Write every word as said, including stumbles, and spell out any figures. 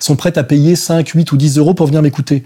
sont prêtes à payer cinq, huit ou dix euros pour venir m'écouter.